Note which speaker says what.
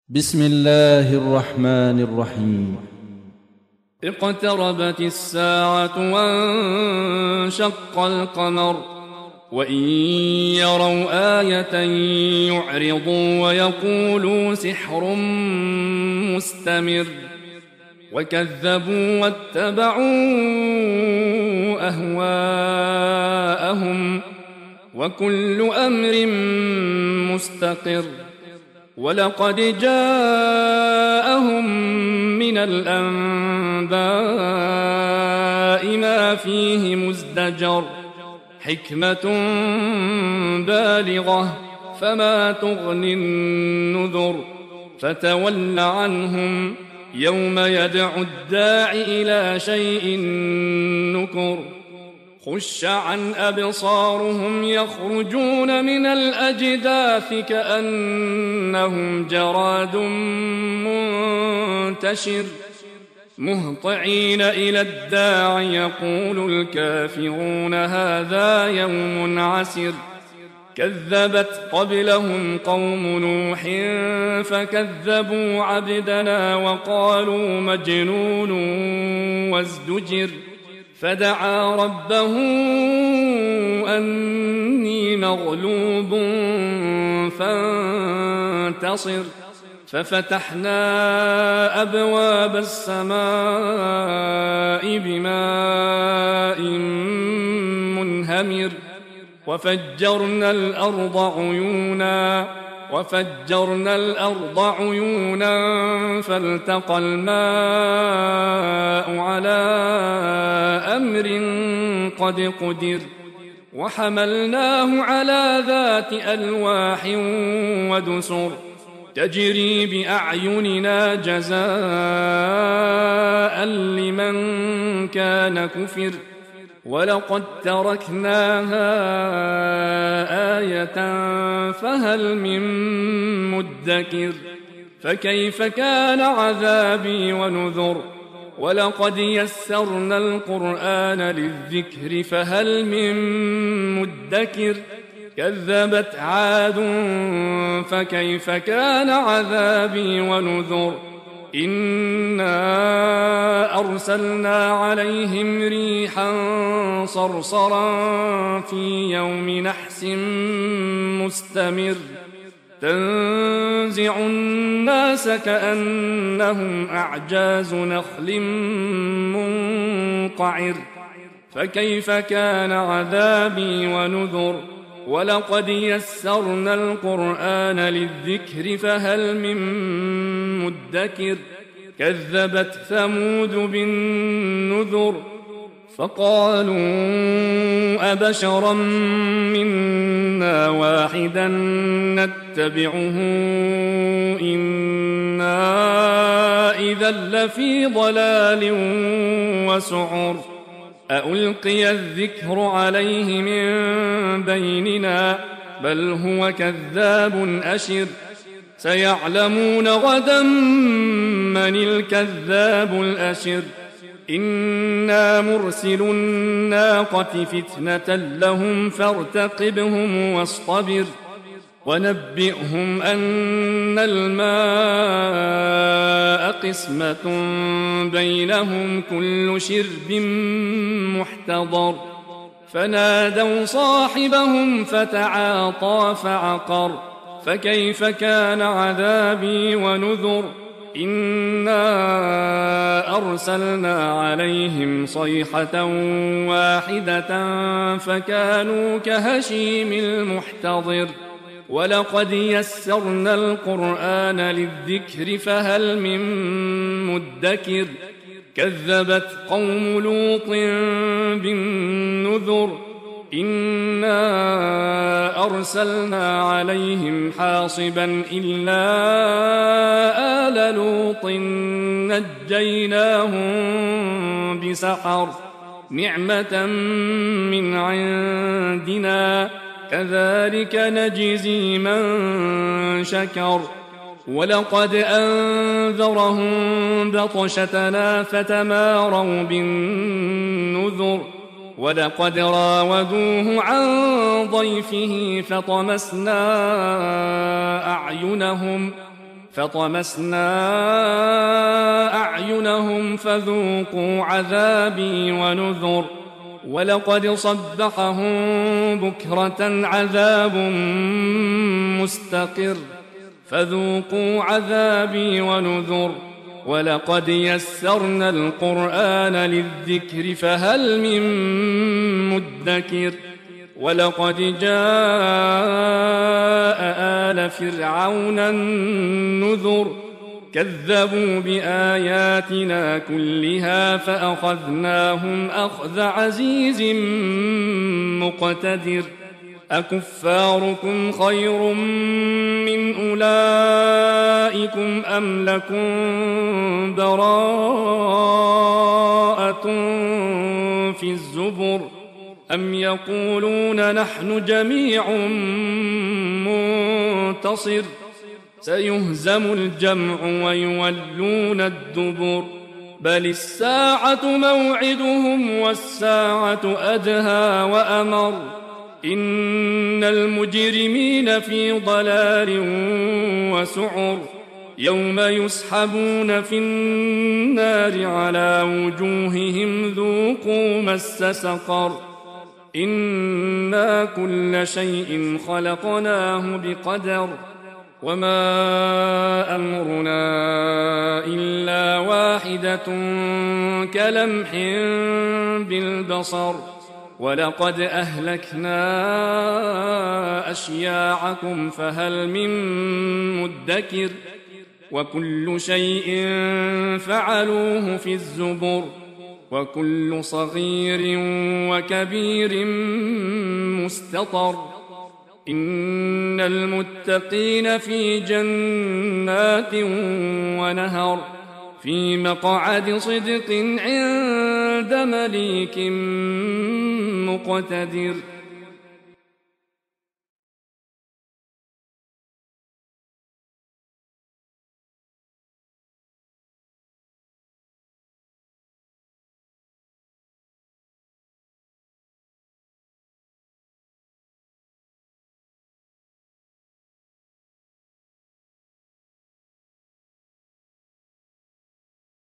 Speaker 1: بسم الله الرحمن الرحيم.
Speaker 2: اقتربت الساعة وانشق القمر وإن يروا آية يعرضوا ويقولوا سحر مستمر وكذبوا واتبعوا أهواءهم وكل أمر مستقر ولقد جاءهم من الأنباء ما فيه مزدجر حكمة بالغة فما تغني النذر فتول عنهم يوم يدعو الداع إلى شيء نكر خش عن أبصارهم يخرجون من الأجداث كأنهم جراد منتشر مهطعين إلى الداع يقول الكافرون هذا يوم عسر كذبت قبلهم قوم نوح فكذبوا عبدنا وقالوا مجنون وازدجر فدعا ربه أني مغلوب فانتصر ففتحنا أبواب السماء بماء منهمر وفجرنا الأرض عيونا فالتقى الماء على أمر قد قدر وحملناه على ذات ألواح ودسر تجري بأعيننا جزاء لمن كان كفر ولقد تركناها آية فهل من مدكر فكيف كان عذابي ونذر ولقد يسرنا القرآن للذكر فهل من مدكر كذبت عاد فكيف كان عذابي ونذر إنا أرسلنا عليهم ريحا صرصرا في يوم نحس مستمر تنزع الناس كأنهم أعجاز نخل منقعر فكيف كان عذابي ونذر ولقد يسرنا القرآن للذكر فهل من مدكر كذبت ثمود بالنذر فقالوا أبشرا منا واحدا نتبعه إنا إذا لفي ضلال وسعر أألقي الذكر عليه من بيننا بل هو كذاب أشر سيعلمون غدا من الكذاب الأشر إنا مرسل الناقة فتنة لهم فارتقبهم واصطبر ونبئهم أن الماء قسمة بينهم كل شرب محتضر فنادوا صاحبهم فتعاطى فعقر فكيف كان عذابي ونذر إنا أرسلنا عليهم صيحة واحدة فكانوا كهشيم المحتضر ولقد يسرنا القرآن للذكر فهل من مدكر كذبت قوم لوط بالنذر إنا أرسلنا عليهم حاصبا إلا آل لوط نجيناهم بسحر نعمة من عندنا كذلك نجزي من شكر ولقد أنذرهم بطشتنا فتماروا بالنذر ولقد راودوه عن ضيفه فطمسنا أعينهم فطمسنا أعينهم فذوقوا عذابي ونذر ولقد صبحهم بكرة عذاب مستقر فذوقوا عذابي ونذر ولقد يسرنا القرآن للذكر فهل من مدكر ولقد جاء آل فرعون النذر كذبوا بآياتنا كلها فأخذناهم أخذ عزيز مقتدر أكفاركم خير من أولئكم أم لكم براءة في الزبر أم يقولون نحن جميع منتصر سيهزم الجمع ويولون الدبر بل الساعة موعدهم والساعة أدهى وأمر إن المجرمين في ضلال وسعر يوم يسحبون في النار على وجوههم ذوقوا مس سقر إنا كل شيء خلقناه بقدر وما أمرنا إلا واحدة كلمح بالبصر ولقد أهلكنا أشياعكم فهل من مدكر وكل شيء فعلوه في الزبر وكل صغير وكبير مستطر إن المتقين في جنات ونهر في مقعد صدق عند مليك مقتدر